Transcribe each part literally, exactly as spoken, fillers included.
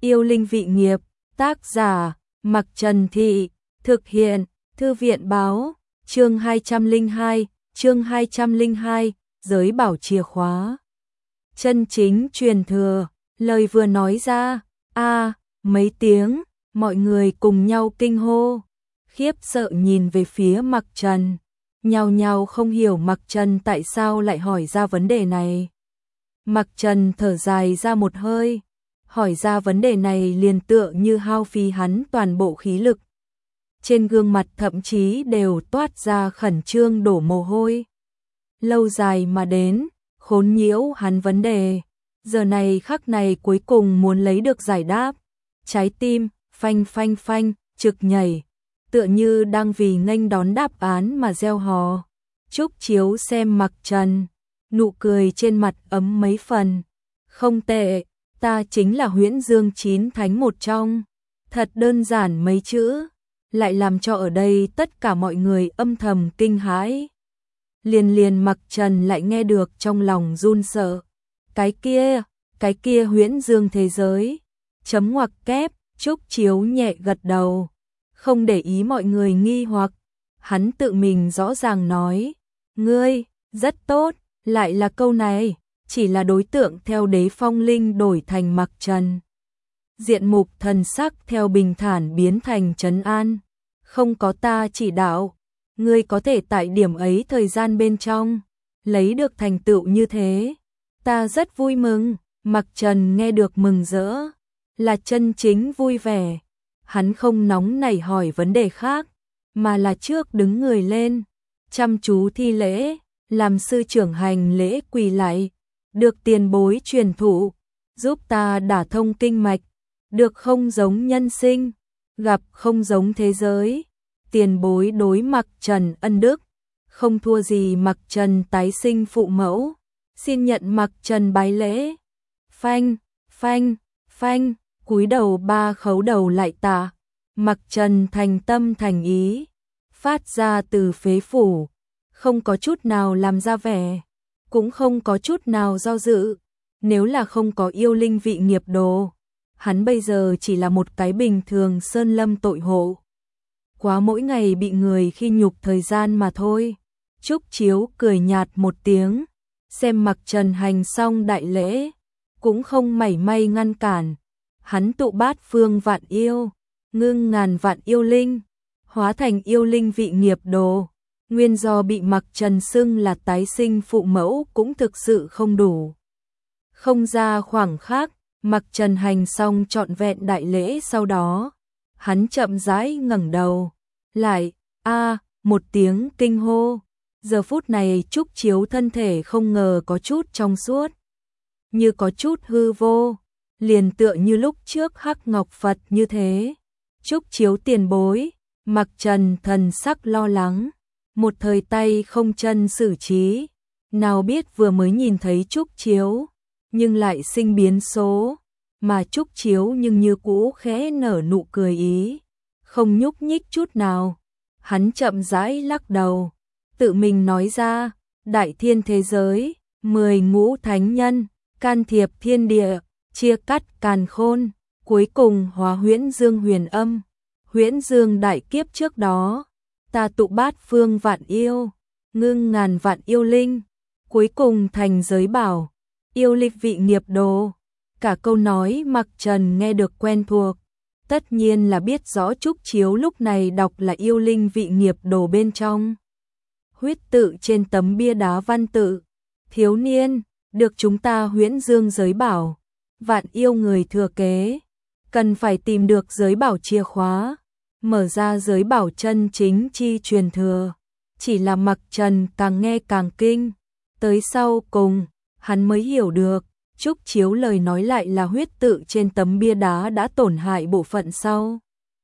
Yêu linh vị nghiệp, tác giả, Mặc Trần Thị, thực hiện, Thư viện báo, chương hai trăm lẻ hai, chương hai trăm lẻ hai, giới bảo chìa khóa. Chân chính truyền thừa, lời vừa nói ra, a mấy tiếng, mọi người cùng nhau kinh hô, khiếp sợ nhìn về phía Mặc Trần, nhao nhao không hiểu Mặc Trần tại sao lại hỏi ra vấn đề này. Mặc Trần thở dài ra một hơi, hỏi ra vấn đề này liền tựa như hao phí hắn toàn bộ khí lực. Trên gương mặt thậm chí đều toát ra khẩn trương đổ mồ hôi. Lâu dài mà đến, khốn nhiễu hắn vấn đề, giờ này khắc này cuối cùng muốn lấy được giải đáp. Trái tim, phanh phanh phanh, trực nhảy, tựa như đang vì nghênh đón đáp án mà reo hò. Trúc Chiếu xem Mặc Trần, nụ cười trên mặt ấm mấy phần. Không tệ, ta chính là Huyễn Dương chín thánh một trong. Thật đơn giản mấy chữ, lại làm cho ở đây tất cả mọi người âm thầm kinh hãi. Liền liền Mặc Trần lại nghe được trong lòng run sợ. Cái kia, cái kia Huyễn Dương thế giới. Chấm ngoặc kép, Trúc Chiếu nhẹ gật đầu, không để ý mọi người nghi hoặc. Hắn tự mình rõ ràng nói, ngươi, rất tốt, lại là câu này, chỉ là đối tượng theo Đế Phong Linh đổi thành Mặc Trần. Diện mục thần sắc theo bình thản biến thành trấn an, không có ta chỉ đạo, ngươi có thể tại điểm ấy thời gian bên trong, lấy được thành tựu như thế. Ta rất vui mừng. Mặc Trần nghe được mừng rỡ, là chân chính vui vẻ. Hắn không nóng nảy hỏi vấn đề khác, mà là trước đứng người lên, chăm chú thi lễ, làm sư trưởng hành lễ quỳ lại, được tiền bối truyền thụ, giúp ta đả thông kinh mạch, được không giống nhân sinh, gặp không giống thế giới. Tiền bối đối Mặc Trần ân đức, không thua gì Mặc Trần tái sinh phụ mẫu, xin nhận Mặc Trần bái lễ. Phanh, phanh, phanh, cúi đầu ba khấu đầu lại tạ. Mặc Trần thành tâm thành ý, phát ra từ phế phủ, không có chút nào làm ra vẻ, cũng không có chút nào do dự. Nếu là không có yêu linh vị nghiệp đồ, hắn bây giờ chỉ là một cái bình thường sơn lâm tội hộ, quá mỗi ngày bị người khi nhục thời gian mà thôi. Trúc Chiếu cười nhạt một tiếng, xem Mặc Trần hành xong đại lễ, cũng không mảy may ngăn cản. Hắn tụ bát phương vạn yêu, ngưng ngàn vạn yêu linh, hóa thành yêu linh vị nghiệp đồ. Nguyên do bị Mặc Trần xưng là tái sinh phụ mẫu cũng thực sự không đủ. Không ra khoảng khắc, Mặc Trần hành xong trọn vẹn đại lễ sau đó, hắn chậm rãi ngẩng đầu, lại, a một tiếng kinh hô. Giờ phút này Trúc Chiếu thân thể không ngờ có chút trong suốt, như có chút hư vô, liền tựa như lúc trước Hắc Ngọc Phật như thế. Trúc Chiếu tiền bối, Mặc Trần thần sắc lo lắng, một thời tay không chân xử trí, nào biết vừa mới nhìn thấy Trúc Chiếu, nhưng lại sinh biến số, mà Trúc Chiếu nhưng như cũ khẽ nở nụ cười ý, không nhúc nhích chút nào. Hắn chậm rãi lắc đầu, tự mình nói ra, đại thiên thế giới, mười ngũ thánh nhân, can thiệp thiên địa, chia cắt càn khôn, cuối cùng hóa Huyễn Dương huyền âm. Huyễn Dương đại kiếp trước đó, ta tụ bát phương vạn yêu, ngưng ngàn vạn yêu linh, cuối cùng thành giới bảo, yêu lịch vị nghiệp đồ. Cả câu nói Mặc Trần nghe được quen thuộc, tất nhiên là biết rõ Trúc Chiếu lúc này đọc là yêu linh vị nghiệp đồ bên trong. Huyết tự trên tấm bia đá văn tự, thiếu niên, được chúng ta Huyễn Dương giới bảo, vạn yêu người thừa kế, cần phải tìm được giới bảo chìa khóa, mở ra giới bảo chân chính chi truyền thừa. Chỉ là Mặc Trần càng nghe càng kinh, tới sau cùng, hắn mới hiểu được, Trúc Chiếu lời nói lại là huyết tự trên tấm bia đá đã tổn hại bộ phận sau.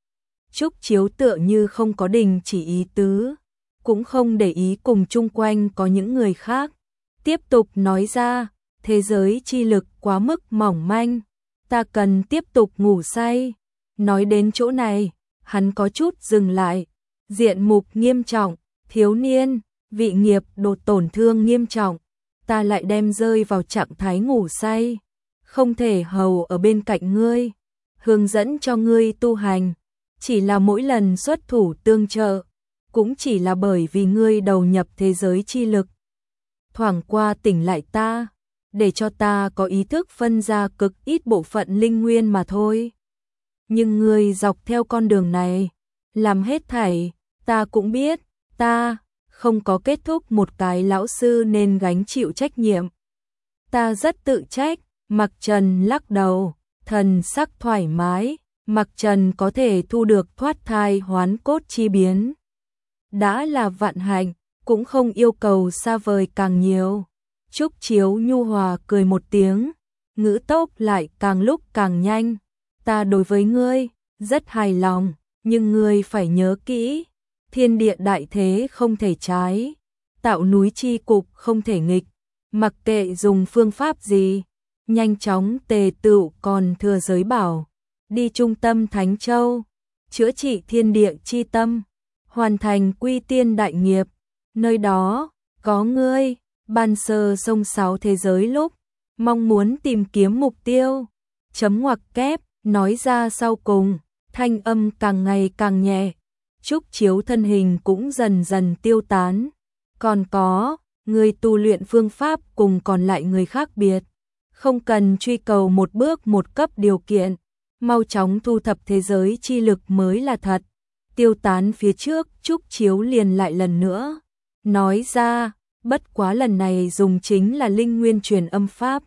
Trúc Chiếu tựa như không có đình chỉ ý tứ, cũng không để ý cùng chung quanh có những người khác, tiếp tục nói ra, thế giới chi lực quá mức mỏng manh, ta cần tiếp tục ngủ say. Nói đến chỗ này, hắn có chút dừng lại, diện mục nghiêm trọng, thiếu niên, vị nghiệp đột tổn thương nghiêm trọng, ta lại đem rơi vào trạng thái ngủ say, không thể hầu ở bên cạnh ngươi. hướng dẫn cho ngươi tu hành, chỉ là mỗi lần xuất thủ tương trợ, cũng chỉ là bởi vì ngươi đầu nhập thế giới chi lực. Thoảng qua tỉnh lại ta, để cho ta có ý thức phân ra cực ít bộ phận linh nguyên mà thôi. Nhưng ngươi dọc theo con đường này, làm hết thảy, ta cũng biết, ta không có kết thúc một cái lão sư nên gánh chịu trách nhiệm. Ta rất tự trách, Mặc Trần lắc đầu, thần sắc thoải mái, Mặc Trần có thể thu được thoát thai hoán cốt chi biến. Đã là vạn hạnh, cũng không yêu cầu xa vời càng nhiều. Trúc Chiếu nhu hòa cười một tiếng, ngữ tốc lại càng lúc càng nhanh. Ta đối với ngươi, rất hài lòng, nhưng ngươi phải nhớ kỹ, thiên địa đại thế không thể trái, tạo núi chi cục không thể nghịch, mặc kệ dùng phương pháp gì, nhanh chóng tề tựu còn thừa giới bảo, đi trung tâm Thánh Châu, chữa trị thiên địa chi tâm, hoàn thành quy tiên đại nghiệp, nơi đó, có ngươi, ban sơ sông sáo thế giới lúc, mong muốn tìm kiếm mục tiêu, chấm ngoặc kép, nói ra sau cùng, thanh âm càng ngày càng nhẹ, Trúc Chiếu thân hình cũng dần dần tiêu tán, còn có, người tu luyện phương pháp cùng còn lại người khác biệt, không cần truy cầu một bước một cấp điều kiện, mau chóng thu thập thế giới chi lực mới là thật. Tiêu tán phía trước, Trúc Chiếu liền lại lần nữa, nói ra, bất quá lần này dùng chính là linh nguyên truyền âm pháp.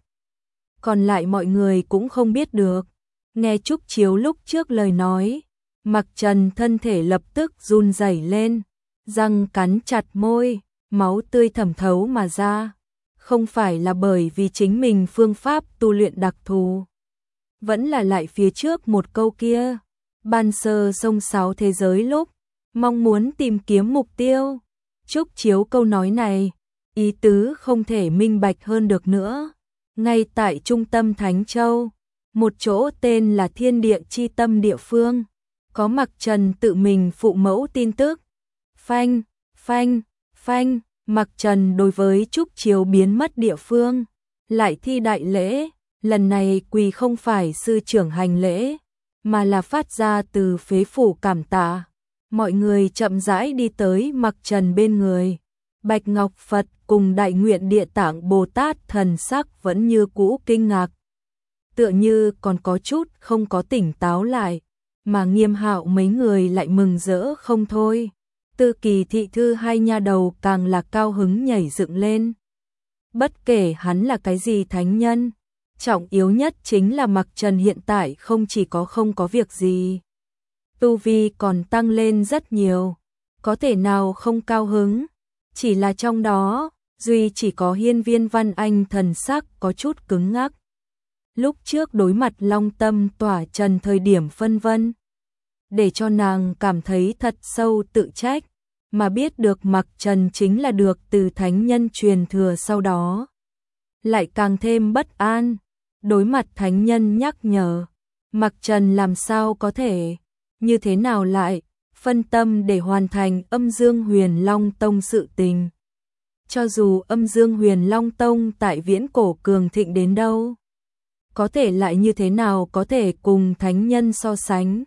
Còn lại mọi người cũng không biết được. Nghe Trúc Chiếu lúc trước lời nói, Mặc Trần thân thể lập tức run rẩy lên, răng cắn chặt môi, máu tươi thẩm thấu mà ra. Không phải là bởi vì chính mình phương pháp tu luyện đặc thù, vẫn là lại phía trước một câu kia, ban sơ sông sáo thế giới lúc, mong muốn tìm kiếm mục tiêu. Trúc Chiếu câu nói này, ý tứ không thể minh bạch hơn được nữa. Ngay tại trung tâm Thánh Châu, một chỗ tên là Thiên Địa Chi Tâm địa phương, có Mặc Trần tự mình phụ mẫu tin tức. Phanh, phanh, phanh, Mặc Trần đối với Trúc Chiếu biến mất địa phương, lại thi đại lễ, lần này quỳ không phải sư trưởng hành lễ, mà là phát ra từ phế phủ cảm tạ. Mọi người chậm rãi đi tới Mặc Trần bên người. Bạch Ngọc Phật cùng Đại Nguyện Địa Tạng Bồ Tát thần sắc vẫn như cũ kinh ngạc, tựa như còn có chút không có tỉnh táo lại, mà Nghiêm Hạo mấy người lại mừng rỡ không thôi. Tư Kỳ thị thư hai nha đầu càng là cao hứng nhảy dựng lên. Bất kể hắn là cái gì thánh nhân, trọng yếu nhất chính là Mặc Trần hiện tại không chỉ có không có việc gì, tu vi còn tăng lên rất nhiều, có thể nào không cao hứng. Chỉ là trong đó, duy chỉ có Hiên Viên Văn Anh thần sắc có chút cứng ngắc. Lúc trước đối mặt Long Tâm tỏa trần thời điểm phân vân, để cho nàng cảm thấy thật sâu tự trách, mà biết được Mặc Trần chính là được từ thánh nhân truyền thừa sau đó. Lại càng thêm bất an, đối mặt thánh nhân nhắc nhở, Mặc Trần làm sao có thể, như thế nào lại phân tâm để hoàn thành Âm Dương Huyền Long Tông sự tình. Cho dù Âm Dương Huyền Long Tông tại viễn cổ cường thịnh đến đâu, có thể lại như thế nào có thể cùng thánh nhân so sánh.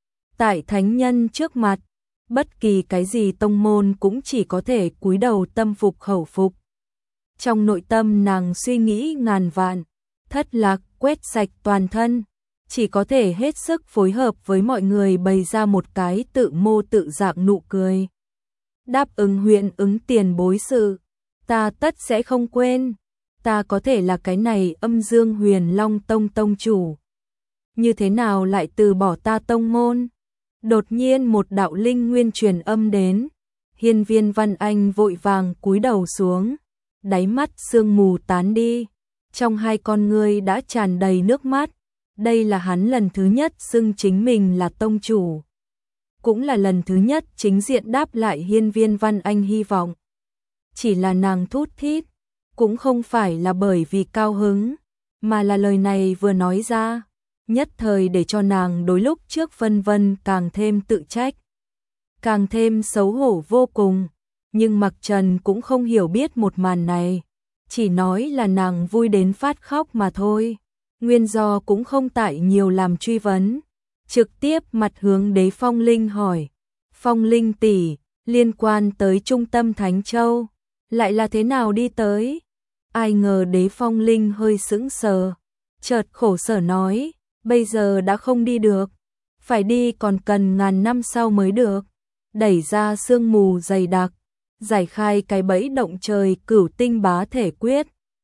Tại thánh nhân trước mặt, bất kỳ cái gì tông môn cũng chỉ có thể cúi đầu tâm phục khẩu phục. Trong nội tâm nàng suy nghĩ ngàn vạn, thất lạc quét sạch toàn thân, chỉ có thể hết sức phối hợp với mọi người bày ra một cái tự mô tự dạng nụ cười. Đáp ứng huyện ứng tiền bối sự, ta tất sẽ không quên, ta có thể là cái này Âm Dương Huyền Long Tông tông chủ. Như thế nào lại từ bỏ ta tông môn? Đột nhiên một đạo linh nguyên truyền âm đến, Hiên Viên Văn Anh vội vàng cúi đầu xuống, đáy mắt sương mù tán đi, trong hai con ngươi đã tràn đầy nước mắt. Đây là hắn lần thứ nhất xưng chính mình là tông chủ, cũng là lần thứ nhất chính diện đáp lại Hiên Viên Văn Anh hy vọng. Chỉ là nàng thút thít, cũng không phải là bởi vì cao hứng, mà là lời này vừa nói ra, nhất thời để cho nàng đối lúc trước vân vân càng thêm tự trách, càng thêm xấu hổ vô cùng. Nhưng Mặc Trần cũng không hiểu biết một màn này, chỉ nói là nàng vui đến phát khóc mà thôi. nguyên do cũng không tại nhiều làm truy vấn, trực tiếp mặt hướng Đế Phong Linh hỏi, Phong Linh tỷ, liên quan tới trung tâm Thánh Châu, lại là thế nào đi tới? Ai ngờ Đế Phong Linh hơi sững sờ, chợt khổ sở nói, bây giờ đã không đi được, phải đi còn cần ngàn năm sau mới được, đẩy ra sương mù dày đặc, giải khai cái bẫy động trời cửu tinh bá thể quyết,